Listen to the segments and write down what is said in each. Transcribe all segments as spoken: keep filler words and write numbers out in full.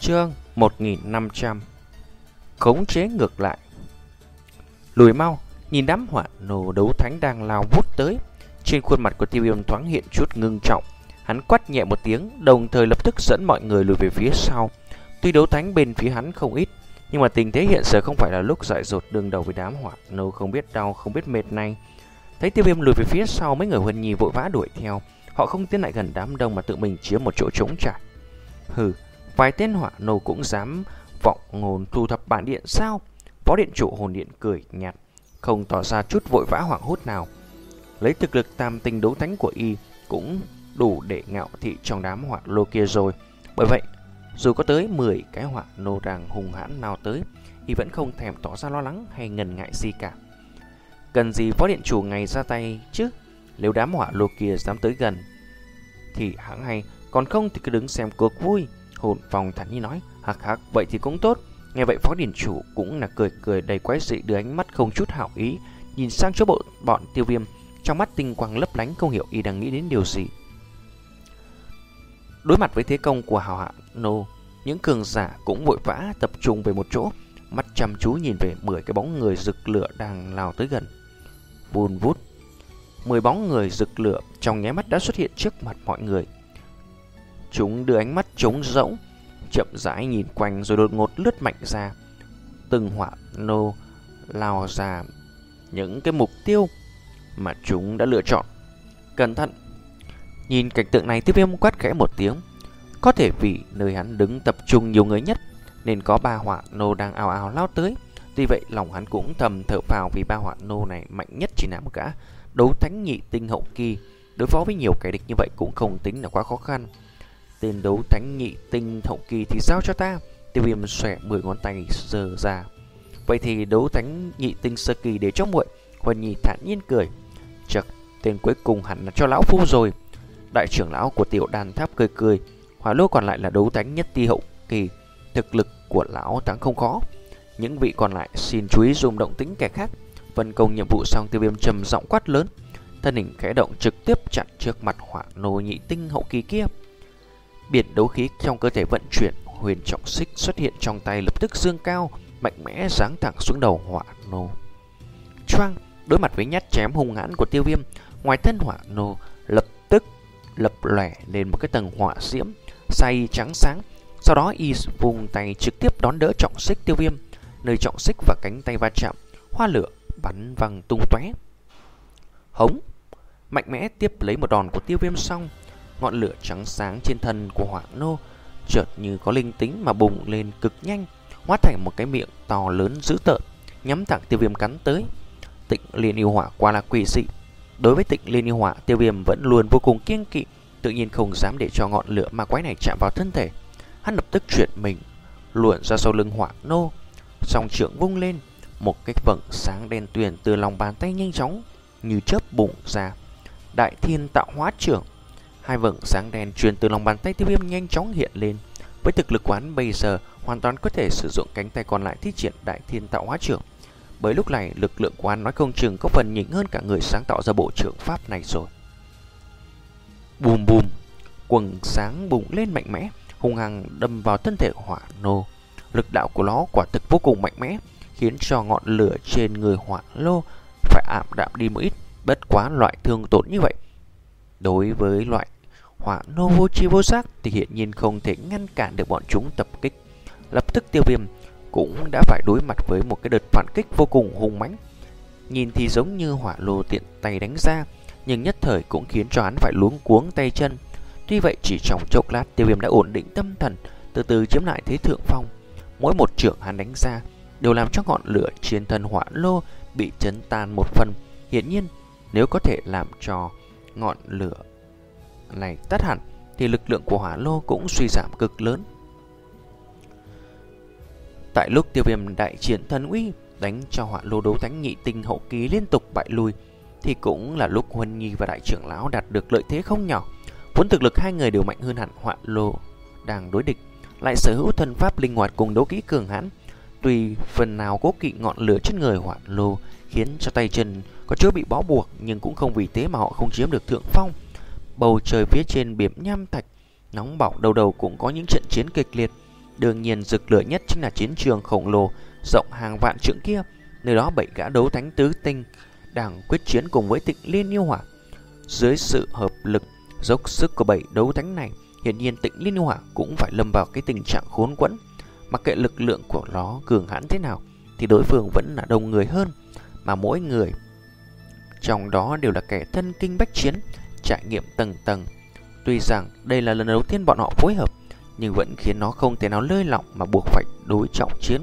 Chương một nghìn năm trăm. Khống chế ngược lại. Lùi mau, nhìn đám hỏa nổ đấu thánh đang lao vút tới. Trên khuôn mặt của Tiêu Viêm thoáng hiện chút ngưng trọng. Hắn quát nhẹ một tiếng, đồng thời lập tức dẫn mọi người lùi về phía sau. Tuy đấu thánh bên phía hắn không ít, nhưng mà tình thế hiện giờ không phải là lúc dại dột đương đầu với đám hỏa nổ không biết đau không biết mệt này. Thấy Tiêu Viêm lùi về phía sau, mấy người Huân Nhi vội vã đuổi theo. Họ không tiến lại gần đám đông mà tự mình chiếm một chỗ trống trải. Hừ, vài tên hỏa nô cũng dám vọng ngôn thu thập bản điện sao? Phó điện chủ hồn điện cười nhạt, không tỏ ra chút vội vã hoảng hốt nào. Lấy thực lực tam tinh đấu thánh của y cũng đủ để ngạo thị trong đám hỏa lô kia rồi. Bởi vậy, dù có tới mười cái hỏa nô đang hùng hãn nào tới, y vẫn không thèm tỏ ra lo lắng hay ngần ngại gì cả. Cần gì phó điện chủ ngày ra tay chứ? Nếu đám hỏa lô kia dám tới gần thì hãng hay, còn không thì cứ đứng xem cuộc vui. Hồn Phong thản nhiên nói. Hắc hắc, vậy thì cũng tốt. Nghe vậy phó điện chủ cũng là cười cười đầy quái dị, đưa ánh mắt không chút hảo ý nhìn sang chỗ bộ bọn Tiêu Viêm, trong mắt tinh quang lấp lánh, không hiểu y đang nghĩ đến điều gì. Đối mặt với thế công của hào hạ nô, những cường giả cũng vội vã tập trung về một chỗ, mắt chăm chú nhìn về mười cái bóng người rực lửa đang lao tới gần. Vun vút, mười bóng người rực lửa trong nháy mắt đã xuất hiện trước mặt mọi người. Chúng đưa ánh mắt trống rỗng, chậm rãi nhìn quanh rồi đột ngột lướt mạnh ra. Từng hỏa nô lao ra những cái mục tiêu mà chúng đã lựa chọn. Cẩn thận! Nhìn cảnh tượng này, Tiêu Viêm quát khẽ một tiếng. Có thể vì nơi hắn đứng tập trung nhiều người nhất nên có ba hỏa nô đang ào ào lao tới. Tuy vậy lòng hắn cũng thầm thở phào, vì ba hỏa nô này mạnh nhất chỉ là một gã đấu thánh nhị tinh hậu kỳ. Đối phó với nhiều kẻ địch như vậy cũng không tính là quá khó khăn. Tên đấu thánh nhị tinh hậu kỳ thì giao cho ta. Tiêu Viêm xòe mười ngón tay giơ ra. Vậy thì đấu thánh nhị tinh sơ kỳ để cho muội. Huân Nhi thản nhiên cười. Chật, tên cuối cùng hẳn là cho lão phu rồi. Đại trưởng lão của tiểu đàn tháp cười cười. Hỏa lô còn lại là đấu thánh nhất ti hậu kỳ, thực lực của lão thắng không khó. Những vị còn lại xin chú ý dùng động tĩnh kẻ khác. Phân công nhiệm vụ xong, Tiêu Viêm trầm giọng quát lớn, thân hình khẽ động trực tiếp chặn trước mặt hỏa nô nhị tinh hậu kỳ kia. Biển đấu khí trong cơ thể vận chuyển, huyền trọng xích xuất hiện trong tay, lập tức dương cao, mạnh mẽ giáng thẳng xuống đầu hỏa nô. Choang! Đối mặt với nhát chém hung hãn của Tiêu Viêm, ngoài thân hỏa nô lập tức lập lòe lên một cái tầng hỏa diễm xay trắng sáng. Sau đó y vùng tay trực tiếp đón đỡ trọng xích Tiêu Viêm. Nơi trọng xích và cánh tay va chạm, hoa lửa bắn văng tung tóe. Hống! Mạnh mẽ tiếp lấy một đòn của Tiêu Viêm xong, ngọn lửa trắng sáng trên thân của hỏa nô chợt như có linh tính mà bùng lên cực nhanh, hóa thành một cái miệng to lớn dữ tợn, nhắm thẳng Tiêu Viêm cắn tới. Tịnh Liên Yêu Hỏa quả là quỷ dị. Đối với Tịnh Liên Yêu Hỏa, Tiêu Viêm vẫn luôn vô cùng kiêng kỵ, tự nhiên không dám để cho ngọn lửa ma quái này chạm vào thân thể. Hắn lập tức chuyển mình luồn ra sau lưng hỏa nô, song trượng vung lên, một cái vầng sáng đen tuyền từ lòng bàn tay nhanh chóng như chớp bùng ra. Đại Thiên Tạo Hóa Trưởng. Hai vầng sáng đen truyền từ lòng bàn tay Tiêu Viêm nhanh chóng hiện lên. Với thực lực của hắn bây giờ, hoàn toàn có thể sử dụng cánh tay còn lại thi triển Đại Thiên Tạo Hóa Trưởng. Bởi lúc này lực lượng của hắn nói không chừng có phần nhỉnh hơn cả người sáng tạo ra bộ trưởng pháp này rồi. Bùm bùm, quầng sáng bùng lên mạnh mẽ, hung hăng đâm vào thân thể hỏa nô. Lực đạo của nó quả thực vô cùng mạnh mẽ, khiến cho ngọn lửa trên người hỏa lô phải ảm đạm đi một ít. Bất quá loại thương tổn như vậy đối với loại hỏa nô vô tri vô giác thì hiện nhiên không thể ngăn cản được bọn chúng tập kích. Lập tức Tiêu Viêm cũng đã phải đối mặt với một cái đợt phản kích vô cùng hung mãnh. Nhìn thì giống như hỏa lô tiện tay đánh ra, nhưng nhất thời cũng khiến cho hắn phải luống cuống tay chân. Tuy vậy chỉ trong chốc lát, Tiêu Viêm đã ổn định tâm thần, từ từ chiếm lại thế thượng phong. Mỗi một chưởng hắn đánh ra đều làm cho ngọn lửa trên thân hỏa lô bị chấn tan một phần. Hiển nhiên, nếu có thể làm cho ngọn lửa này tắt hẳn thì lực lượng của hỏa lô cũng suy giảm cực lớn. Tại lúc Tiêu Viêm đại triển thần uy, đánh cho hỏa lô đấu thánh nhị tinh hậu kỳ liên tục bại lui, thì cũng là lúc Huân Nhi và đại trưởng lão đạt được lợi thế không nhỏ. Vốn thực lực hai người đều mạnh hơn hẳn hỏa lô đang đối địch, lại sở hữu thân pháp linh hoạt cùng đấu kỹ cường hãn. Tuy phần nào cố kỵ ngọn lửa trên người hỏa lô khiến cho tay chân có chỗ bị bó buộc, nhưng cũng không vì thế mà họ không chiếm được thượng phong. Bầu trời phía trên biển nham thạch nóng bỏng, đầu đầu cũng có những trận chiến kịch liệt. Đương nhiên rực lửa nhất chính là chiến trường khổng lồ rộng hàng vạn trượng kia. Nơi đó bảy gã đấu thánh tứ tinh đang quyết chiến cùng với Tịnh Liên Yêu Hỏa. Dưới sự hợp lực dốc sức của bảy đấu thánh này, hiển nhiên Tịnh Liên Yêu Hỏa cũng phải lâm vào cái tình trạng khốn quẫn. Mặc kệ lực lượng của nó cường hãn thế nào thì đối phương vẫn là đông người hơn, mà mỗi người trong đó đều là kẻ thân kinh bách chiến, trải nghiệm tầng tầng. Tuy rằng đây là lần đầu tiên bọn họ phối hợp, nhưng vẫn khiến nó không thể nào lơi lỏng mà buộc phải đối trọng chiến.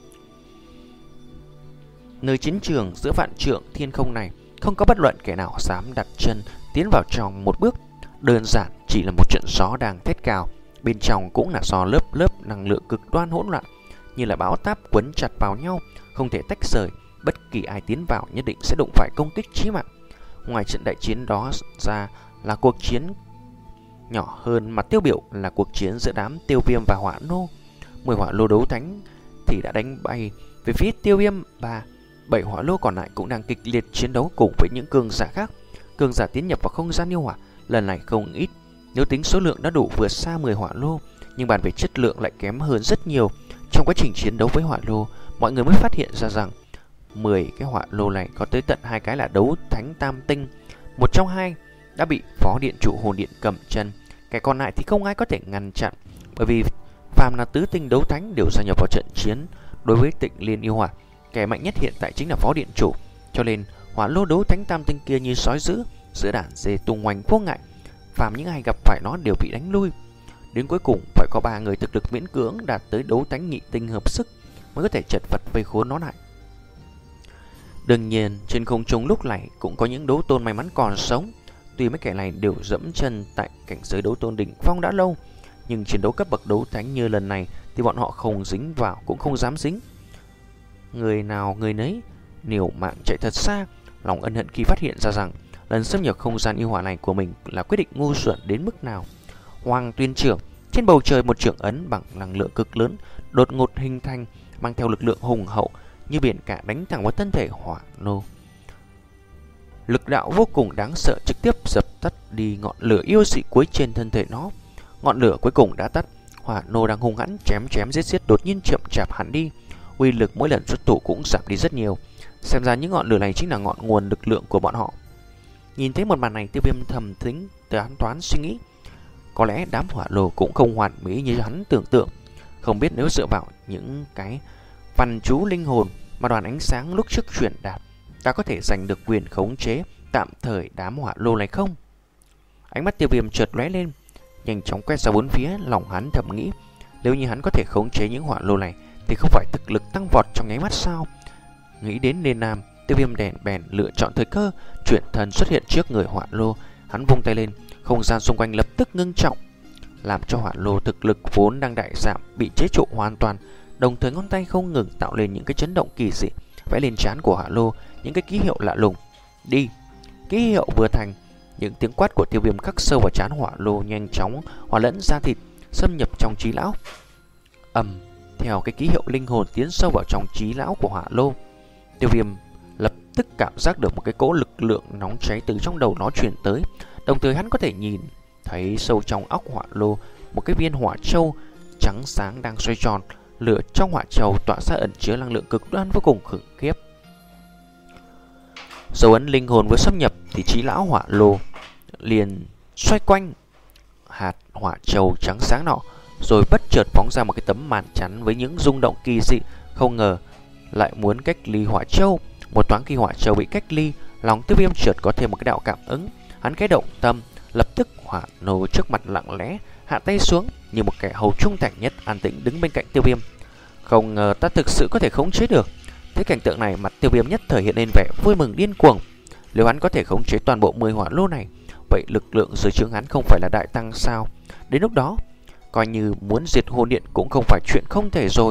Nơi chiến trường giữa vạn trượng thiên không này, không có bất luận kẻ nào dám đặt chân tiến vào trong một bước. Đơn giản chỉ là một trận gió đang thét cào, bên trong cũng là do lớp lớp năng lượng cực đoan hỗn loạn, như là bão táp quấn chặt vào nhau, không thể tách rời. Bất kỳ ai tiến vào nhất định sẽ đụng phải công kích chí mạng. Ngoài trận đại chiến đó ra là cuộc chiến nhỏ hơn mà tiêu biểu là cuộc chiến giữa đám Tiêu Viêm và Hỏa Nô. Mười hỏa lô đấu thánh thì đã đánh bay về phía Tiêu Viêm, và bảy hỏa lô còn lại cũng đang kịch liệt chiến đấu cùng với những cường giả khác. Cường giả tiến nhập vào không gian yêu hỏa lần này không ít, nếu tính số lượng đã đủ vượt xa mười hỏa lô, nhưng bàn về chất lượng lại kém hơn rất nhiều. Trong quá trình chiến đấu với hỏa lô, mọi người mới phát hiện ra rằng mười cái hỏa lô này có tới tận hai cái là đấu thánh tam tinh. Một trong hai đã bị phó điện chủ hồn điện cầm chân, kẻ còn lại thì không ai có thể ngăn chặn, bởi vì phàm là tứ tinh đấu thánh đều gia nhập vào trận chiến đối với Tịnh Liên Yêu Hỏa. Kẻ mạnh nhất hiện tại chính là phó điện chủ, cho nên hỏa lô đấu thánh tam tinh kia như sói dữ giữa đàn dê tung hoành vô ngại. Phàm những ai gặp phải nó đều bị đánh lui. Đến cuối cùng phải có ba người thực lực miễn cưỡng đạt tới đấu thánh nhị tinh hợp sức mới có thể chật vật vây khốn nó lại. Đương nhiên trên không trung lúc này cũng có những đấu tôn may mắn còn sống. Tuy mấy kẻ này đều dẫm chân tại cảnh giới đấu tôn đỉnh phong đã lâu, nhưng chiến đấu cấp bậc đấu thánh như lần này thì bọn họ không dính vào cũng không dám dính. Người nào người nấy liều mạng chạy thật xa, lòng ân hận khi phát hiện ra rằng lần xâm nhập không gian yêu hỏa này của mình là quyết định ngu xuẩn đến mức nào. Hoàng Tuyên Trưởng, trên bầu trời một trưởng ấn bằng năng lượng cực lớn đột ngột hình thành, mang theo lực lượng hùng hậu như biển cả đánh thẳng vào thân thể hỏa lô. Lực đạo vô cùng đáng sợ trực tiếp dập tắt đi ngọn lửa yêu dị cuối trên thân thể nó. Ngọn lửa cuối cùng đã tắt, hỏa nô đang hung hãn chém chém giết giết đột nhiên chậm chạp hẳn đi, uy lực mỗi lần xuất thủ cũng giảm đi rất nhiều. Xem ra những ngọn lửa này chính là ngọn nguồn lực lượng của bọn họ. Nhìn thấy một màn này, Tiêu Viêm thầm tính toán toán suy nghĩ, có lẽ đám hỏa lô cũng không hoàn mỹ như hắn tưởng tượng. Không biết nếu dựa vào những cái văn chú linh hồn mà đoàn ánh sáng lúc trước truyền đạt, ta có thể giành được quyền khống chế tạm thời đám hỏa lô này không? Ánh mắt Tiêu Viêm chợt lóe lên, nhanh chóng quét ra bốn phía. Lòng hắn thầm nghĩ, nếu như hắn có thể khống chế những hỏa lô này thì không phải thực lực tăng vọt trong nháy mắt sao? Nghĩ đến nên nam, Tiêu Viêm đèn bèn lựa chọn thời cơ, chuyển thân xuất hiện trước người hỏa lô. Hắn vung tay lên, không gian xung quanh lập tức ngưng trọng, làm cho hỏa lô thực lực vốn đang đại giảm bị chế trụ hoàn toàn. Đồng thời ngón tay không ngừng tạo lên những cái chấn động kỳ dị, vẽ lên trán của hỏa lô những cái ký hiệu lạ lùng. Đi! Ký hiệu vừa thành, những tiếng quát của Tiêu Viêm khắc sâu vào trán hỏa lô nhanh chóng hòa lẫn da thịt, xâm nhập trong trí lão. Ầm! Theo cái ký hiệu linh hồn tiến sâu vào trong trí lão của hỏa lô, Tiêu Viêm lập tức cảm giác được một cái cỗ lực lượng nóng cháy từ trong đầu nó truyền tới. Đồng thời hắn có thể nhìn thấy sâu trong óc hỏa lô một cái viên hỏa châu trắng sáng đang xoay tròn. Lửa trong hỏa châu tỏa ra ẩn chứa năng lượng cực đoan vô cùng khủng khiếp. Dấu ấn linh hồn vừa xâm nhập thì trí lão hỏa lô liền xoay quanh hạt hỏa châu trắng sáng nọ, rồi bất chợt phóng ra một cái tấm màn chắn với những rung động kỳ dị. Không ngờ lại muốn cách ly hỏa châu. Một thoáng khi hỏa châu bị cách ly, lòng Tiêu Viêm chợt có thêm một cái đạo cảm ứng. Hắn cái động tâm, lập tức hỏa nô trước mặt lặng lẽ hạ tay xuống như một kẻ hầu trung thành nhất, an tĩnh đứng bên cạnh Tiêu Viêm. Không ngờ ta thực sự có thể khống chế được. Thấy cảnh tượng này, mặt Tiêu Viêm nhất thời hiện lên vẻ vui mừng điên cuồng. Nếu hắn có thể khống chế toàn bộ mười hỏa lô này, vậy lực lượng dưới trướng hắn không phải là đại tăng sao? Đến lúc đó, coi như muốn diệt hồn điện cũng không phải chuyện không thể rồi.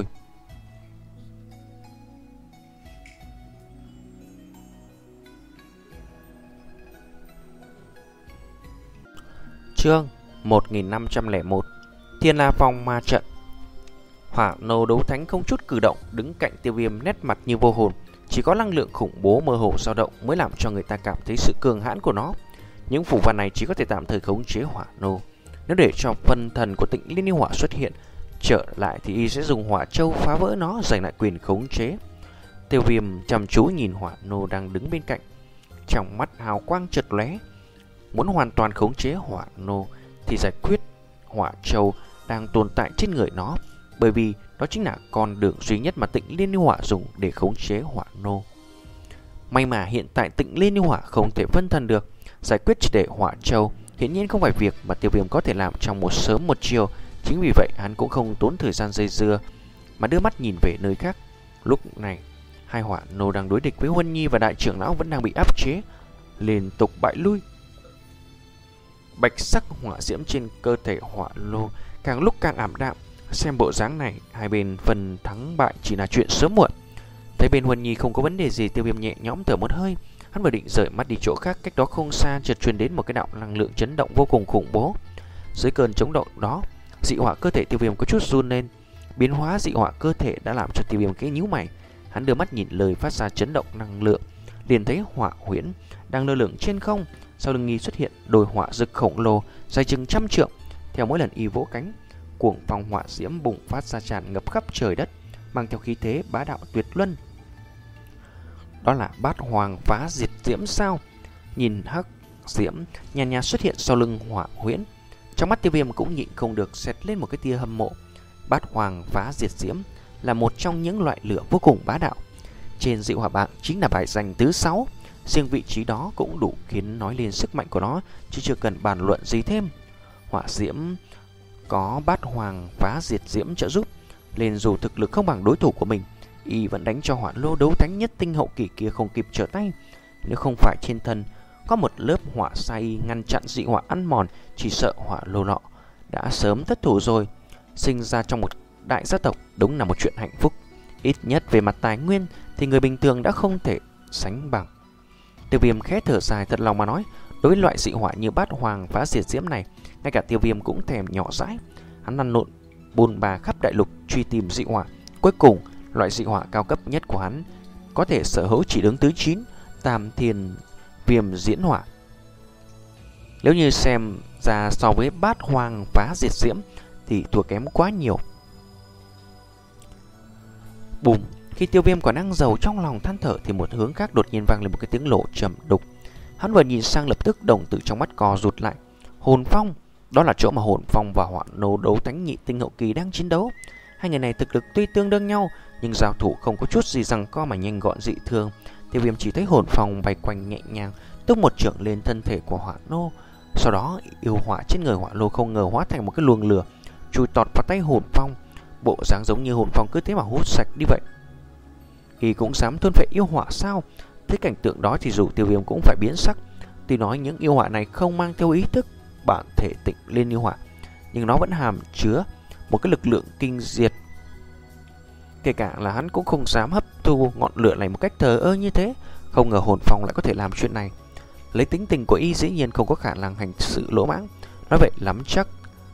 Chương một nghìn năm trăm lẻ một, Thiên La Phong Ma Trận. Hỏa nô đấu thánh không chút cử động, đứng cạnh Tiêu Viêm nét mặt như vô hồn. Chỉ có năng lượng khủng bố mơ hồ dao động mới làm cho người ta cảm thấy sự cường hãn của nó. Những phù văn này chỉ có thể tạm thời khống chế hỏa nô. Nếu để cho phân thần của Tịnh Liên Yêu Hỏa xuất hiện Trở lại thì y sẽ dùng hỏa châu phá vỡ nó, giành lại quyền khống chế. Tiêu Viêm chăm chú nhìn Hỏa Nô đang đứng bên cạnh, trong mắt hào quang chợt lóe. Muốn hoàn toàn khống chế Hỏa Nô thì giải quyết hỏa châu đang tồn tại trên người nó, bởi vì đó chính là con đường duy nhất mà Tịnh Liên Yêu Hỏa dùng để khống chế Hỏa Nô. May mà hiện tại Tịnh Liên Yêu Hỏa không thể phân thần được, giải quyết triệt để hỏa châu hiển nhiên không phải việc mà Tiêu Viêm có thể làm trong một sớm một chiều. Chính vì vậy hắn cũng không tốn thời gian dây dưa mà đưa mắt nhìn về nơi khác. Lúc này hai Hỏa Nô đang đối địch với Huân Nhi và đại trưởng lão vẫn đang bị áp chế, liên tục bại lui. Bạch sắc hỏa diễm trên cơ thể Hỏa Lô càng lúc càng ảm đạm. Xem bộ dáng này, hai bên phần thắng bại chỉ là chuyện sớm muộn. Thấy bên Huân Nhi không có vấn đề gì, Tiêu Viêm nhẹ nhõm thở một hơi. Hắn vừa định rời mắt đi chỗ khác, cách đó không xa chợt truyền đến một cái đạo năng lượng chấn động vô cùng khủng bố. Dưới cơn chấn động đó, dị hỏa cơ thể Tiêu Viêm có chút run lên. Biến hóa dị hỏa cơ thể đã làm cho Tiêu Viêm cái nhíu mày. Hắn đưa mắt nhìn lời phát ra chấn động năng lượng, liền thấy Hỏa Huyễn đang lơ lửng trên không. Sau lưng y xuất hiện đôi hỏa dực khổng lồ dài chừng trăm trượng. Theo mỗi lần y vỗ cánh, cuồng phong hỏa diễm bùng phát ra tràn ngập khắp trời đất, mang theo khí thế bá đạo tuyệt luân. Đó là Bát Hoàng Phá Diệt Diễm sao? Nhìn hắc diễm nhàn nhạt xuất hiện sau lưng Hỏa Huyễn, trong mắt Tiêu Viêm cũng nhịn không được xẹt lên một cái tia hâm mộ. Bát Hoàng Phá Diệt Diễm là một trong những loại lửa vô cùng bá đạo. Trên dị hỏa bảng chính là bài danh thứ sáu. Riêng vị trí đó cũng đủ khiến nói lên sức mạnh của nó, chứ chưa cần bàn luận gì thêm. Hỏa diễm có Bát Hoàng Phá Diệt Diễm trợ giúp, nên dù thực lực không bằng đối thủ của mình, y vẫn đánh cho Hỏa Lô đấu thánh nhất tinh hậu kỳ kia không kịp trở tay. Nếu không phải trên thân có một lớp hỏa sai ngăn chặn dị hỏa ăn mòn, chỉ sợ Hỏa Lô nọ đã sớm thất thủ rồi. Sinh ra trong một đại gia tộc đúng là một chuyện hạnh phúc. Ít nhất về mặt tài nguyên thì người bình thường đã không thể sánh bằng. Tiêu Viêm khẽ thở dài, thật lòng mà nói, đối với loại dị hỏa như Bát Hoàng Phá Diệt Diễm này, ngay cả Tiêu Viêm cũng thèm nhỏ dãi. Hắn lăn lộn bôn ba khắp đại lục truy tìm dị hỏa, cuối cùng loại dị hỏa cao cấp nhất của hắn có thể sở hữu chỉ đứng thứ chín, Tam Thiên Viêm Diễn Hỏa. Nếu như xem ra so với Bát Hoàng Phá Diệt Diễm thì thua kém quá nhiều. Bùm! Khi Tiêu Viêm còn đang giàu trong lòng than thở thì một hướng khác đột nhiên vang lên một cái tiếng lộ trầm đục. Hắn vừa nhìn sang lập tức đồng tử trong mắt co rụt lại. Hồn Phong! Đó là chỗ mà Hồn Phong và Hỏa Nô đấu thánh nhị tinh hậu kỳ đang chiến đấu. Hai người này thực lực tuy tương đương nhau, nhưng giao thủ không có chút gì rằng co mà nhanh gọn dị thường. Tiêu Viêm chỉ thấy Hồn Phong bay quanh nhẹ nhàng, tung một chưởng lên thân thể của Hỏa Nô. Sau đó yêu hỏa trên người Hỏa Nô không ngờ hóa thành một cái luồng lửa chui tọt vào tay Hồn Phong. Bộ dáng giống như Hồn Phong cứ thế mà hút sạch đi vậy. Y cũng dám thôn phệ yêu hỏa sao? Thấy cảnh tượng đó thì dù Tiêu Viêm cũng phải biến sắc. Tuy nói những yêu hỏa này không mang theo ý thức bản thể Tịnh Liên Yêu Hỏa, nhưng nó vẫn hàm chứa một cái lực lượng kinh diệt. Kể cả là hắn cũng không dám hấp thu ngọn lửa này một cách thờ ơ như thế. Không ngờ Hồn Phong lại có thể làm chuyện này. Lấy tính tình của y dĩ nhiên không có khả năng hành sự lỗ mãng. Nói vậy lắm chắc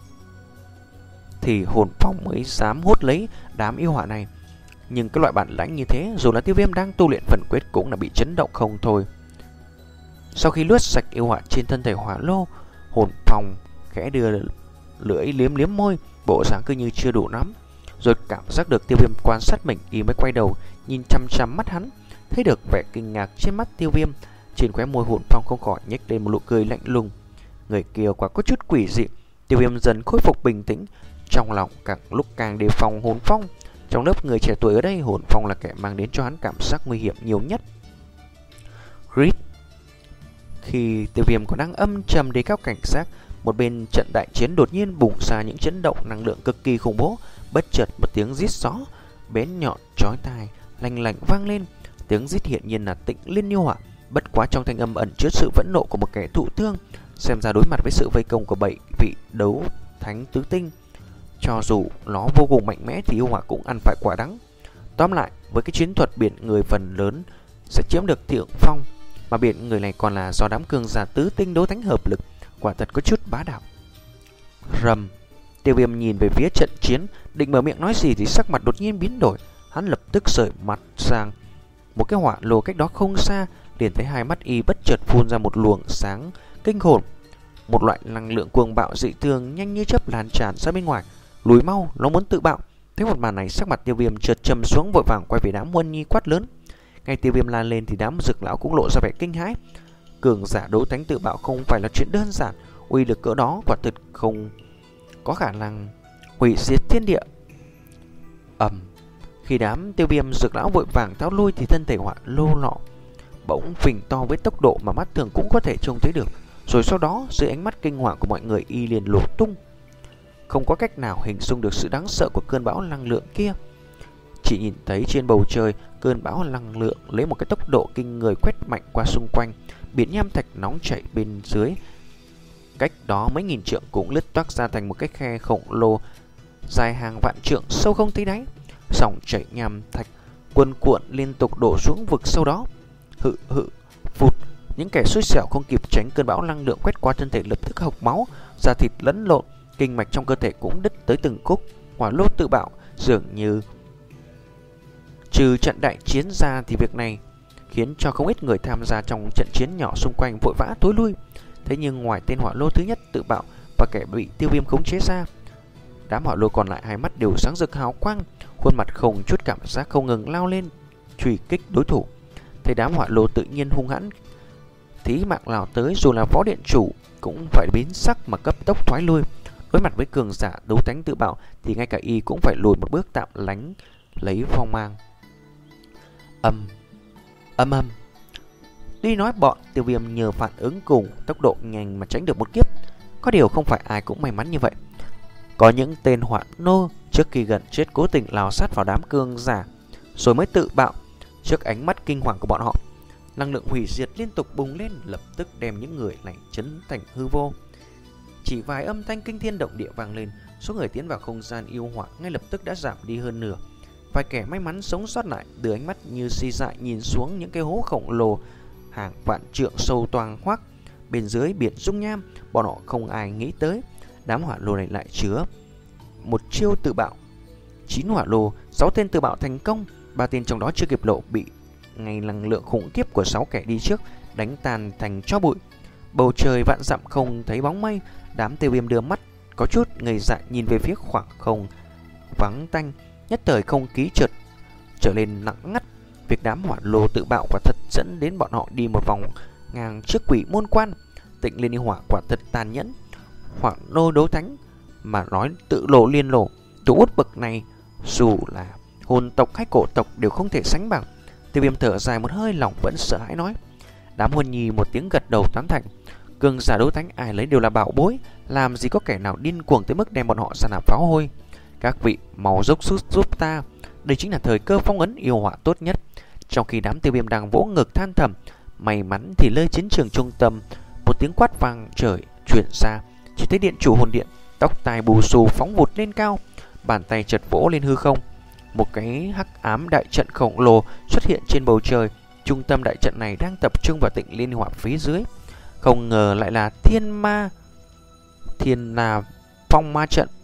thì Hồn Phong mới dám hút lấy đám yêu hỏa này. Nhưng cái loại bản lãnh như thế, dù là Tiêu Viêm đang tu luyện phần quyết cũng là bị chấn động không thôi. Sau khi lướt sạch yêu hỏa trên thân thể Hỏa Lô, Hồn Phong khẽ đưa lưỡi liếm liếm môi, bộ dáng cứ như chưa đủ lắm. Rồi cảm giác được Tiêu Viêm quan sát mình, y mới quay đầu nhìn chăm chăm mắt hắn. Thấy được vẻ kinh ngạc trên mắt Tiêu Viêm, trên khóe môi Hồn Phong không khỏi nhếch lên một nụ cười lạnh lùng. Người kia quả có chút quỷ dị. Tiêu Viêm dần khôi phục bình tĩnh, trong lòng càng lúc càng đề phòng Hồn Phong. Trong lớp người trẻ tuổi ở đây, Hồn Phong là kẻ mang đến cho hắn cảm giác nguy hiểm nhiều nhất. Rít! Khi Tiêu Viêm còn đang âm trầm đề cao cảnh giác, một bên trận đại chiến đột nhiên bùng ra những chấn động năng lượng cực kỳ khủng bố. Bất chợt một tiếng rít gió bén nhọn chói tai lanh lảnh vang lên. Tiếng rít hiện nhiên là Tịnh Liên Yêu Hỏa, bất quá trong thanh âm ẩn chứa sự phẫn nộ của một kẻ thụ thương. Xem ra đối mặt với sự vây công của bảy vị đấu thánh tứ tinh, cho dù nó vô cùng mạnh mẽ thì yêu hỏa cũng ăn phải quả đắng. Tóm lại, với cái chiến thuật biển người phần lớn sẽ chiếm được thượng phong, mà biển người này còn là do đám cường giả tứ tinh đấu thánh hợp lực, quả thật có chút bá đạo. Rầm! Tiêu Viêm nhìn về phía trận chiến, định mở miệng nói gì thì sắc mặt đột nhiên biến đổi. Hắn lập tức rời mặt sang một cái hỏa lô cách đó không xa, liền thấy hai mắt y bất chợt phun ra một luồng sáng kinh hồn. Một loại năng lượng cuồng bạo dị thường nhanh như chớp lan tràn ra bên ngoài. lùi mau, nó muốn tự bạo. Thấy một màn này, sắc mặt Tiêu Viêm chợt trầm xuống, vội vàng quay về đám Huân Nhi quát lớn. Ngay Tiêu Viêm la lên thì đám Dực lão cũng lộ ra vẻ kinh hãi. Cường giả đấu thánh tự bạo không phải là chuyện đơn giản, uy lực cỡ đó quả thực không có khả năng hủy diệt thiên địa. Ầm, khi đám Tiêu Viêm Dực lão vội vàng tháo lui thì thân thể Hỏa Lô nọ bỗng phình to với tốc độ mà mắt thường cũng có thể trông thấy được. Rồi sau đó, dưới ánh mắt kinh hoàng của mọi người, y liền nổ tung. Không có cách nào hình dung được sự đáng sợ của cơn bão năng lượng kia. Chỉ nhìn thấy trên bầu trời, cơn bão năng lượng lấy một cái tốc độ kinh người quét mạnh qua xung quanh. Biển nham thạch nóng chảy bên dưới cách đó mấy nghìn trượng cũng lướt toác ra thành một cái khe khổng lồ dài hàng vạn trượng, sâu không thấy đáy. Dòng chảy nham thạch cuồn cuộn liên tục đổ xuống vực sâu đó. Hự hự phụt, những kẻ xui xẻo không kịp tránh cơn bão năng lượng quét qua thân thể lập tức hộc máu, da thịt lẫn lộn, kinh mạch trong cơ thể cũng đứt tới từng khúc. Hỏa Lô tự bạo dường như trừ trận đại chiến ra thì việc này khiến cho không ít người tham gia trong trận chiến nhỏ xung quanh vội vã tối lui. Thế nhưng ngoài tên Hỏa Lô thứ nhất tự bạo và kẻ bị Tiêu Viêm khống chế ra, đám Hỏa Lô còn lại hai mắt đều sáng rực hào quang, khuôn mặt không chút cảm giác không ngừng lao lên truy kích đối thủ. Thấy đám Hỏa Lô tự nhiên hung hãn thí mạng lao tới, dù là phó điện chủ cũng phải biến sắc mà cấp tốc thoái lui. Đối mặt với cường giả đấu thánh tự bạo thì ngay cả y cũng phải lùi một bước tạm lánh lấy phong mang. Âm âm âm. Tuy nói bọn Tiêu Viêm nhờ phản ứng cùng tốc độ nhanh mà tránh được một kiếp, có điều không phải ai cũng may mắn như vậy. Có những tên Hỏa Nô trước khi gần chết cố tình lao sát vào đám cường giả rồi mới tự bạo. Trước ánh mắt kinh hoàng của bọn họ, năng lượng hủy diệt liên tục bùng lên, lập tức đem những người này chấn thành hư vô. Chỉ vài âm thanh kinh thiên động địa vang lên, số người tiến vào không gian yêu hỏa ngay lập tức đã giảm đi hơn nửa. Vài kẻ may mắn sống sót lại đưa ánh mắt như si dại nhìn xuống những cái hố khổng lồ hàng vạn trượng sâu toang hoác bên dưới biển dung nham. Bọn họ không ai nghĩ tới đám Hỏa Lô này lại chứa một chiêu tự bạo. Chín Hỏa Lô, sáu tên tự bạo thành công, ba tên trong đó chưa kịp lộ bị ngay năng lượng khủng khiếp của sáu kẻ đi trước đánh tan thành tro bụi. Bầu trời vạn dặm không thấy bóng mây. Đám Tiêu Viêm đưa mắt có chút ngây dại nhìn về phía khoảng không vắng tanh. Nhất thời không khí chợt trở lên nặng ngắt. Việc đám Hỏa Lô tự bạo quả thật dẫn đến bọn họ đi một vòng ngang trước Quỷ Môn Quan. Tịnh Liên Yêu Hỏa quả thật tàn nhẫn. Hỏa Lô đấu thánh mà nói tự lộ liên lộ, thủ út bậc này dù là hồn tộc hay cổ tộc đều không thể sánh bằng. Tiêu Viêm thở dài một hơi, lòng vẫn sợ hãi nói. Đám Huân Nhi một tiếng gật đầu tán thành. Cường giả đấu thánh ai lấy đều là bảo bối, làm gì có kẻ nào điên cuồng tới mức đem bọn họ ra làm pháo hôi. Các vị mau dốc sức giúp ta, đây chính là thời cơ phong ấn yêu hỏa tốt nhất. Trong khi đám Tiêu Viêm đang vỗ ngực than thầm, may mắn thì nơi chiến trường trung tâm một tiếng quát vang trời truyền ra. Chỉ thấy điện chủ hồn điện tóc tai bù xù phóng vụt lên cao, bàn tay chợt vỗ lên hư không. Một cái hắc ám đại trận khổng lồ xuất hiện trên bầu trời. Trung tâm đại trận này đang tập trung vào Tịnh Liên Hỏa phía dưới. Không ngờ lại là Thiên Ma Thiên là Phong Ma trận.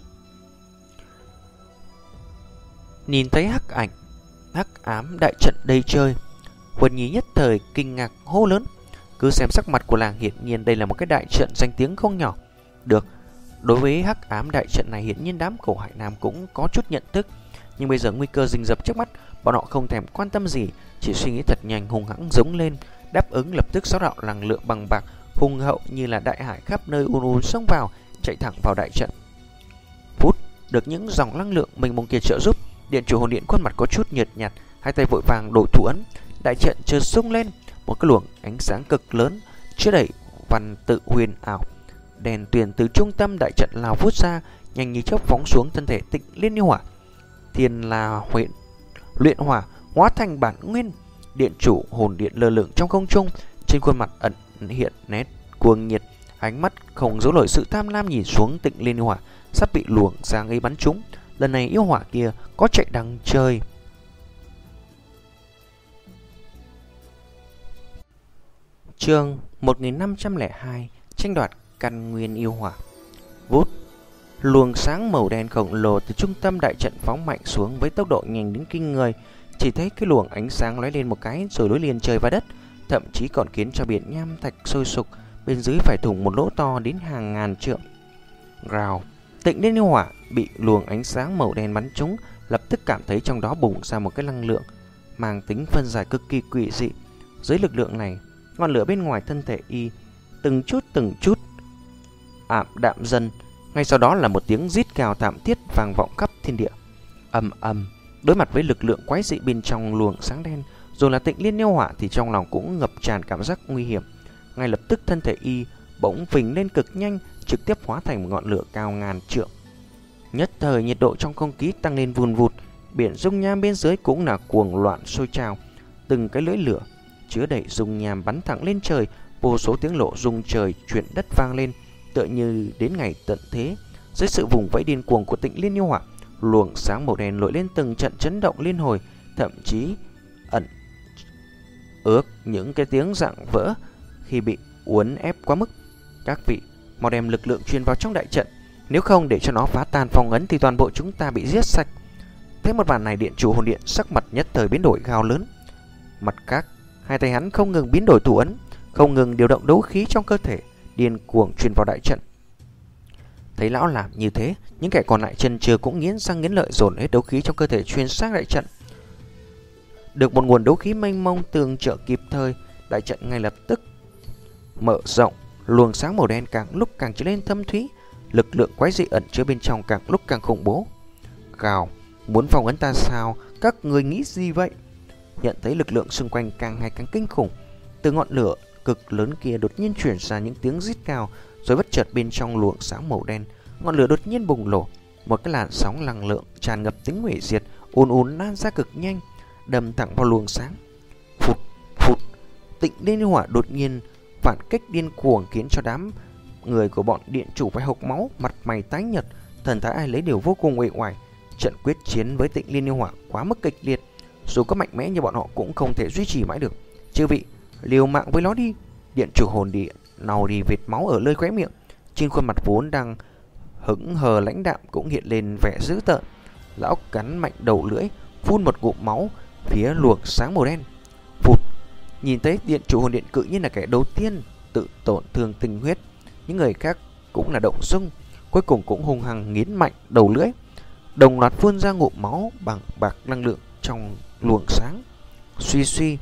Nhìn thấy hắc ảnh hắc ám đại trận đầy trời, Huân Nhi nhất thời kinh ngạc hô lớn. Cứ xem sắc mặt của làng, hiển nhiên đây là một cái đại trận danh tiếng không nhỏ. Được, đối với hắc ám đại trận này hiển nhiên đám cổ Hải Nam cũng có chút nhận thức. Nhưng bây giờ nguy cơ rình rập trước mắt, bọn họ không thèm quan tâm gì, chỉ suy nghĩ thật nhanh hùng hãng giống lên, đáp ứng lập tức sáu đạo năng lượng bằng bạc hùng hậu như là đại hải khắp nơi ùn ùn xông vào, chạy thẳng vào đại trận. Phút, được những dòng năng lượng mình mông kia trợ giúp, điện chủ hồn điện khuôn mặt có chút nhợt nhạt, hai tay vội vàng đổi thủ ấn, đại trận chợt sung lên, một cái luồng ánh sáng cực lớn chứa đầy văn tự huyền ảo, đèn tuyền từ trung tâm đại trận lao vút ra, nhanh như chớp phóng xuống thân thể Tịnh Liên Yêu Hỏa. Thiên là huyện luyện hỏa hóa thành bản nguyên. Điện chủ hồn điện lơ lửng trong không trung, trên khuôn mặt ẩn hiện nét cuồng nhiệt, ánh mắt không giấu nổi sự tham lam nhìn xuống Tịnh Liên Yêu Hỏa sắp bị luồng sáng ấy bắn trúng. Lần này yêu hỏa kia có chạy đằng trời. Chương một nghìn năm trăm lẻ hai, tranh đoạt căn nguyên yêu hỏa. Vút, luồng sáng màu đen khổng lồ từ trung tâm đại trận phóng mạnh xuống với tốc độ nhanh đến kinh người. Chỉ thấy cái luồng ánh sáng lóe lên một cái rồi nối liền trời và đất, thậm chí còn khiến cho biển nham thạch sôi sục bên dưới phải thủng một lỗ to đến hàng ngàn trượng. Rào, Tịnh Liên Yêu Hỏa bị luồng ánh sáng màu đen bắn trúng, lập tức cảm thấy trong đó bùng ra một cái năng lượng mang tính phân giải cực kỳ quỷ dị. Dưới lực lượng này, ngọn lửa bên ngoài thân thể y từng chút từng chút ảm đạm dần. Ngay sau đó là một tiếng rít gào thảm thiết vang vọng khắp thiên địa. Ầm ầm. Đối mặt với lực lượng quái dị bên trong luồng sáng đen, dù là Tịnh Liên yêu hỏa thì trong lòng cũng ngập tràn cảm giác nguy hiểm. Ngay lập tức thân thể y bỗng phình lên cực nhanh, trực tiếp hóa thành một ngọn lửa cao ngàn trượng. Nhất thời nhiệt độ trong không khí tăng lên vùn vụt, biển dung nham bên dưới cũng là cuồng loạn sôi trào. Từng cái lưỡi lửa chứa đầy dung nham bắn thẳng lên trời, vô số tiếng lộ rung trời chuyển đất vang lên, tựa như đến ngày tận thế. Dưới sự vùng vẫy điên cuồng của Tịnh Liên yêu hỏa, luồng sáng màu đen nổi lên từng trận chấn động liên hồi, thậm chí ẩn ước những cái tiếng rạng vỡ khi bị uốn ép quá mức. Các vị mau đem lực lượng truyền vào trong đại trận, nếu không để cho nó phá tan phong ấn thì toàn bộ chúng ta bị giết sạch. Thế một màn này, điện chủ hồn điện sắc mặt nhất thời biến đổi gào lớn. Mặt khác, hai tay hắn không ngừng biến đổi thủ ấn, không ngừng điều động đấu khí trong cơ thể, điên cuồng truyền vào đại trận. Thấy lão làm như thế, những kẻ còn lại chân chừ cũng nghiến răng nghiến lợi dồn hết đấu khí trong cơ thể truyền sang đại trận. Được một nguồn đấu khí mênh mông tương trợ kịp thời, đại trận ngay lập tức mở rộng, luồng sáng màu đen càng lúc càng trở lên thâm thúy, lực lượng quái dị ẩn chứa bên trong càng lúc càng khủng bố. Gào, muốn phong ấn ta sao? Các người nghĩ gì vậy? Nhận thấy lực lượng xung quanh càng ngày càng kinh khủng, từ ngọn lửa cực lớn kia đột nhiên chuyển ra những tiếng rít cao, rồi bất chợt bên trong luồng sáng màu đen, ngọn lửa đột nhiên bùng nổ, một cái làn sóng năng lượng tràn ngập tính hủy diệt ùn ùn lan ra cực nhanh, đâm thẳng vào luồng sáng. Phụt phụt, Tịnh Liên yêu hỏa đột nhiên phản kích điên cuồng, khiến cho đám người của bọn điện chủ phải hộc máu, mặt mày tái nhợt, thần thái ai lấy đều vô cùng uể oải. Trận quyết chiến với Tịnh Liên yêu hỏa quá mức kịch liệt, dù có mạnh mẽ như bọn họ cũng không thể duy trì mãi được. Chư vị, liều mạng với nó đi. Điện chủ hồn điện nào đi vệt máu ở lơi khóe miệng, trên khuôn mặt vốn đang hững hờ lãnh đạm cũng hiện lên vẻ dữ tợn. Lão cắn mạnh đầu lưỡi, phun một ngụm máu phía luồng sáng màu đen. Phụt. Nhìn thấy điện chủ hồn điện cự nhiên là kẻ đầu tiên tự tổn thương tinh huyết, những người khác cũng là động dung, cuối cùng cũng hung hăng nghiến mạnh đầu lưỡi, đồng loạt phun ra ngụm máu bằng bạc năng lượng trong luồng sáng. Suy suy.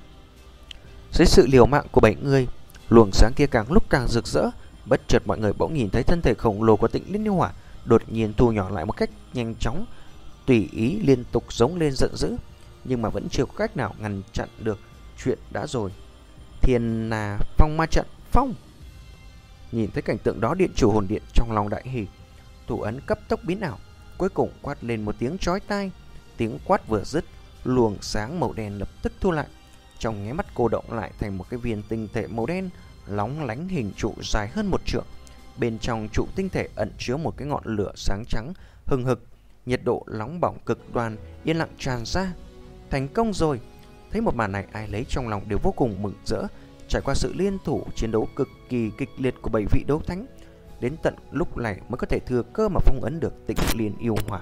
Dưới sự liều mạng của bảy người, luồng sáng kia càng lúc càng rực rỡ. Bất chợt mọi người bỗng nhìn thấy thân thể khổng lồ của Tịnh Liên yêu hỏa đột nhiên thu nhỏ lại một cách nhanh chóng, tùy ý liên tục giống lên giận dữ, nhưng mà vẫn chưa có cách nào ngăn chặn được chuyện đã rồi. Thiên là phong ma trận phong. Nhìn thấy cảnh tượng đó, điện chủ hồn điện trong lòng đại hỉ, thủ ấn cấp tốc biến ảo, cuối cùng quát lên một tiếng chói tai. Tiếng quát vừa dứt, luồng sáng màu đen lập tức thu lại, trong nháy mắt cô động lại thành một cái viên tinh thể màu đen lóng lánh, hình trụ dài hơn một trượng. Bên trong trụ tinh thể ẩn chứa một cái ngọn lửa sáng trắng hừng hực, nhiệt độ nóng bỏng cực đoan yên lặng tràn ra. Thành công rồi. Thấy một màn này, ai lấy trong lòng đều vô cùng mừng rỡ. Trải qua sự liên thủ chiến đấu cực kỳ kịch liệt của bảy vị đấu thánh, đến tận lúc này mới có thể thừa cơ mà phong ấn được Tịnh Liên yêu hỏa.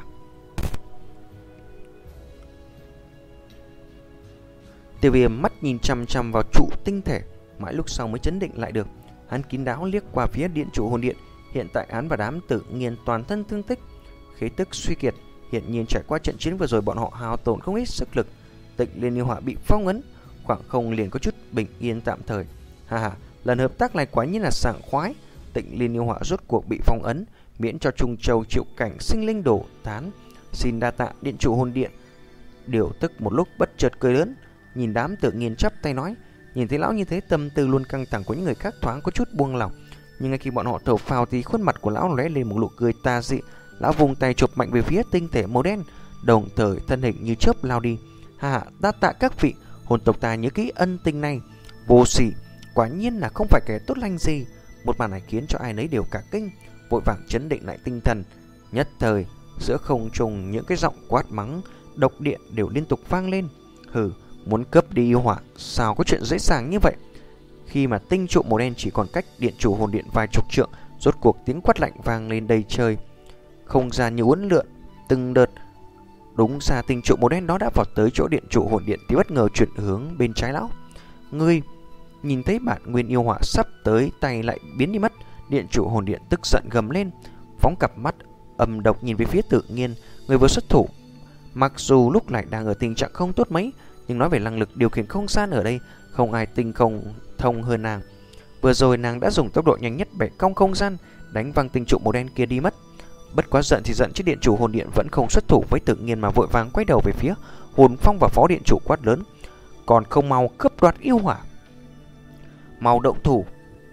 Tiêu Viêm mắt nhìn chăm chăm vào trụ tinh thể, mãi lúc sau mới chấn định lại được. Hắn kín đáo liếc qua phía điện chủ hồn điện. Hiện tại hắn và đám Tự Nghiên toàn thân thương tích, khí tức suy kiệt. Hiện nhiên trải qua trận chiến vừa rồi, bọn họ hao tổn không ít sức lực. Tịnh Liên yêu hỏa bị phong ấn, khoảng không liền có chút bình yên tạm thời. Ha ha, lần hợp tác này quá nhiên là sảng khoái. Tịnh Liên yêu hỏa rốt cuộc bị phong ấn, miễn cho Trung Châu chịu cảnh sinh linh đổ tán. Xin đa tạ điện chủ hồn điện. Điều tức một lúc bất chợt cười lớn, nhìn đám Tự Nghiên chắp tay nói. Nhìn thấy lão như thế, tâm tư luôn căng thẳng của những người khác thoáng có chút buông lỏng. Nhưng ngay khi bọn họ thở phào thì khuôn mặt của lão lóe lên một nụ cười tà dị. Lão vùng tay chụp mạnh về phía tinh thể màu đen, đồng thời thân hình như chớp lao đi. Ha ha, đa tạ các vị, hồn tộc ta nhớ kỹ ân tình này. Vô sỉ, quả nhiên là không phải kẻ tốt lành gì. Một màn này khiến cho ai nấy đều cả kinh, vội vàng chấn định lại tinh thần. Nhất thời giữa không trung những cái giọng quát mắng độc địa đều liên tục vang lên. Hừ, muốn cướp đi yêu hỏa, sao có chuyện dễ dàng như vậy? Khi mà tinh trụ màu đen chỉ còn cách điện chủ hồn điện vài chục trượng, rốt cuộc tiếng quát lạnh vang lên đầy trời. Không gian như uốn lượn từng đợt. Đúng ra tinh trụ màu đen đó đã vào tới chỗ điện chủ hồn điện thì bất ngờ chuyển hướng bên trái lão. Ngươi nhìn thấy bản nguyên yêu hỏa sắp tới tay lại biến đi mất, điện chủ hồn điện tức giận gầm lên, phóng cặp mắt âm độc nhìn về phía Tự Nhiên, người vừa xuất thủ. Mặc dù lúc này đang ở tình trạng không tốt mấy, nhưng nói về năng lực điều khiển không gian ở đây, không ai tinh không thông hơn nàng. Vừa rồi nàng đã dùng tốc độ nhanh nhất bẻ cong không gian, đánh văng tinh trụ màu đen kia đi mất. Bất quá giận thì giận, chiếc điện chủ hồn điện vẫn không xuất thủ với Tự Nhiên mà vội vàng quay đầu về phía Hồn Phong và phó điện chủ quát lớn: còn không mau cướp đoạt yêu hỏa, mau động thủ!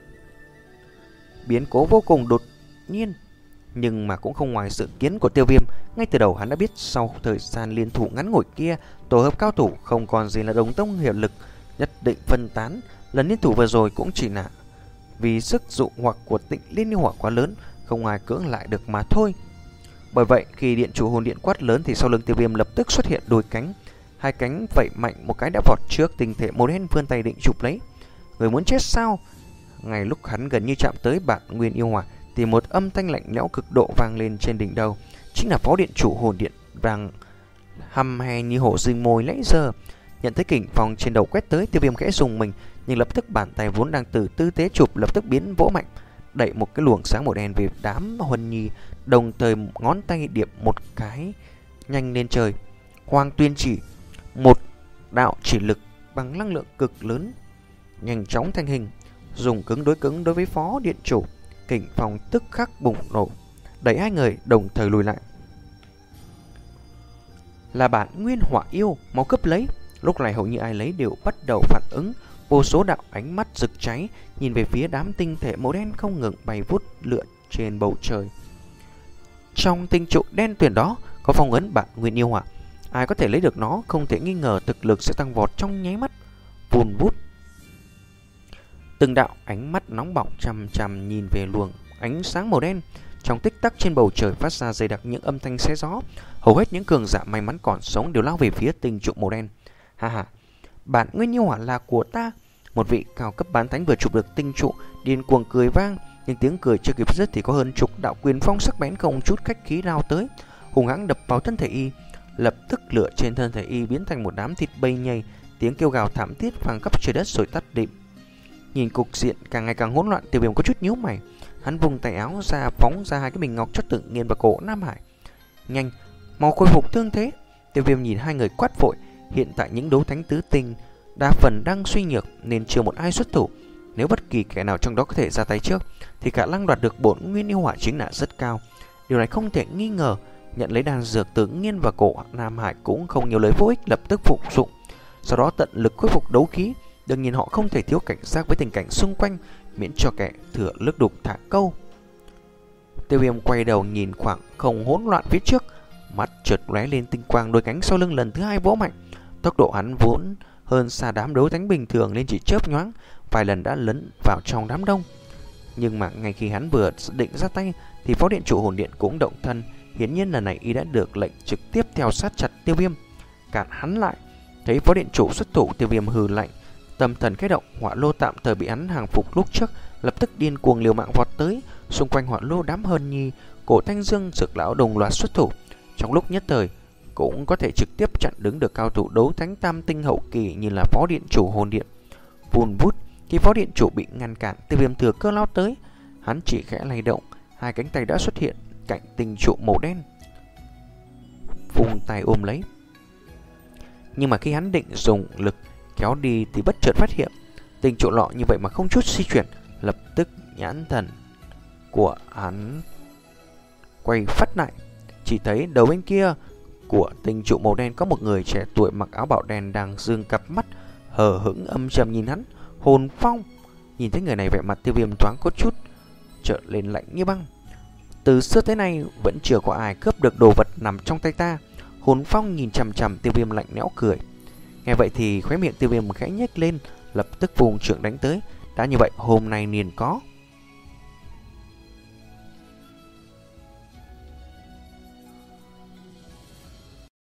Biến cố vô cùng đột nhiên, nhưng mà cũng không ngoài dự kiến của Tiêu Viêm. Ngay từ đầu hắn đã biết sau thời gian liên thủ ngắn ngủi kia, tổ hợp cao thủ không còn gì là đồng tông hiệu lực, nhất định phân tán. Lần liên thủ vừa rồi cũng chỉ là vì sức dụ hoặc của Tịnh Liên yêu hỏa quá lớn, không ai cưỡng lại được mà thôi. Bởi vậy khi điện chủ hồn điện quát lớn thì sau lưng Tiêu Viêm lập tức xuất hiện đôi cánh, hai cánh vẫy mạnh một cái đã vọt trước tinh thể màu đen, vươn tay định chụp lấy. Người muốn chết sao? Ngay lúc hắn gần như chạm tới bản nguyên yêu hỏa thì một âm thanh lạnh lẽo cực độ vang lên trên đỉnh đầu, chính là phó điện chủ hồn điện vàng hăm he như hổ rình mồi nãy giờ. Nhận thấy kình phong trên đầu quét tới, Tiêu Viêm khẽ dùng mình, nhưng lập tức bàn tay vốn đang từ tư thế chụp lập tức biến vỗ mạnh, đẩy một cái luồng sáng màu đen về đám Huân Nhi, đồng thời ngón tay điểm một cái nhanh lên trời. Quang Tuyên Chỉ, một đạo chỉ lực bằng năng lượng cực lớn nhanh chóng thành hình, dùng cứng đối cứng đối với phó điện chủ. Kình phong tức khắc bùng nổ, đẩy hai người đồng thời lùi lại. Là bản nguyên hỏa yêu, mau cướp lấy! Lúc này hầu như ai lấy đều bắt đầu phản ứng, vô số đạo ánh mắt rực cháy nhìn về phía đám tinh thể màu đen không ngừng bay vút lượn trên bầu trời. Trong tinh trụ đen tuyền đó có phong ấn bản nguyên yêu hỏa, ai có thể lấy được nó không thể nghi ngờ thực lực sẽ tăng vọt trong nháy mắt. Vùn vút, từng đạo ánh mắt nóng bỏng chằm chằm nhìn về luồng ánh sáng màu đen. Trong tích tắc trên bầu trời phát ra dày đặc những âm thanh xé gió. Hầu hết những cường giả may mắn còn sống đều lao về phía tinh trụ màu đen. Ha ha, bản nguyên yêu hỏa là của ta! Một vị cao cấp bán thánh vừa chụp được tinh trụ điên cuồng cười vang, nhưng tiếng cười chưa kịp dứt thì có hơn chục đạo quyền phong sắc bén không chút khách khí lao tới, hùng hãng đập vào thân thể y. Lập tức lửa trên thân thể y biến thành một đám thịt bay nhầy, tiếng kêu gào thảm thiết vang khắp trời đất rồi tắt địm. Nhìn cục diện càng ngày càng hỗn loạn, Tiêu Viêm có chút nhíu mày. Hắn vùng tay áo ra phóng ra hai cái bình ngọc cho Tự Nhiên và cổ Nam Hải. Nhanh, mau khôi phục thương thế! Tiêu Viêm nhìn hai người quát vội. Hiện tại những đấu thánh tứ tinh đa phần đang suy nhược nên chưa một ai xuất thủ. Nếu bất kỳ kẻ nào trong đó có thể ra tay trước thì khả năng đoạt được bổn nguyên yêu hỏa chính là rất cao. Điều này không thể nghi ngờ. Nhận lấy đan dược, Tự Nhiên và cổ Nam Hải cũng không nhiều lời vô ích, lập tức phục dụng, sau đó tận lực khôi phục đấu khí. Đương nhiên họ không thể thiếu cảnh giác với tình cảnh xung quanh, miễn cho kẻ thừa lướt đục thả câu. Tiêu Viêm quay đầu nhìn khoảng không hỗn loạn phía trước, mắt chợt lóe lên tinh quang, đôi cánh sau lưng lần thứ hai vỗ mạnh. Tốc độ hắn vốn hơn xa đám đấu thánh bình thường nên chỉ chớp nhoáng vài lần đã lấn vào trong đám đông. Nhưng mà ngay khi hắn vừa định ra tay thì phó điện chủ hồn điện cũng động thân. Hiển nhiên lần này y đã được lệnh trực tiếp theo sát chặt Tiêu Viêm, cản hắn lại. Thấy phó điện chủ xuất thủ, Tiêu Viêm hừ lạnh, tâm thần khẽ động. Hỏa lô tạm thời bị hắn hàng phục lúc trước lập tức điên cuồng liều mạng vọt tới. Xung quanh hỏa lô đám Hân Nhi, cổ Thanh Dương, Dược lão đồng loạt xuất thủ. Trong lúc nhất thời cũng có thể trực tiếp chặn đứng được cao thủ đấu thánh tam tinh hậu kỳ như là phó điện chủ hồn điện. Vùn vút, khi phó điện chủ bị ngăn cản, Tiêu Viêm thừa cơ lao tới. Hắn chỉ khẽ lay động, hai cánh tay đã xuất hiện cạnh tinh trụ màu đen, vùng tay ôm lấy. Nhưng mà khi hắn định dùng lực kéo đi thì bất chợt phát hiện tinh trụ lọ như vậy mà không chút di chuyển. Lập tức nhãn thần của hắn quay phát lại, chỉ thấy đầu bên kia của tinh trụ màu đen có một người trẻ tuổi mặc áo bào đen đang dương cặp mắt hờ hững âm trầm nhìn hắn. Hồn Phong! Nhìn thấy người này, vẻ mặt Tiêu Viêm thoáng có chút trở lên lạnh như băng. Từ xưa tới nay vẫn chưa có ai cướp được đồ vật nằm trong tay ta. Hồn Phong nhìn chằm chằm Tiêu Viêm lạnh lẽo cười. Nghe vậy thì khóe miệng Tiêu Viêm khẽ nhếch lên, lập tức vùng trưởng đánh tới. Đã như vậy hôm nay liền có.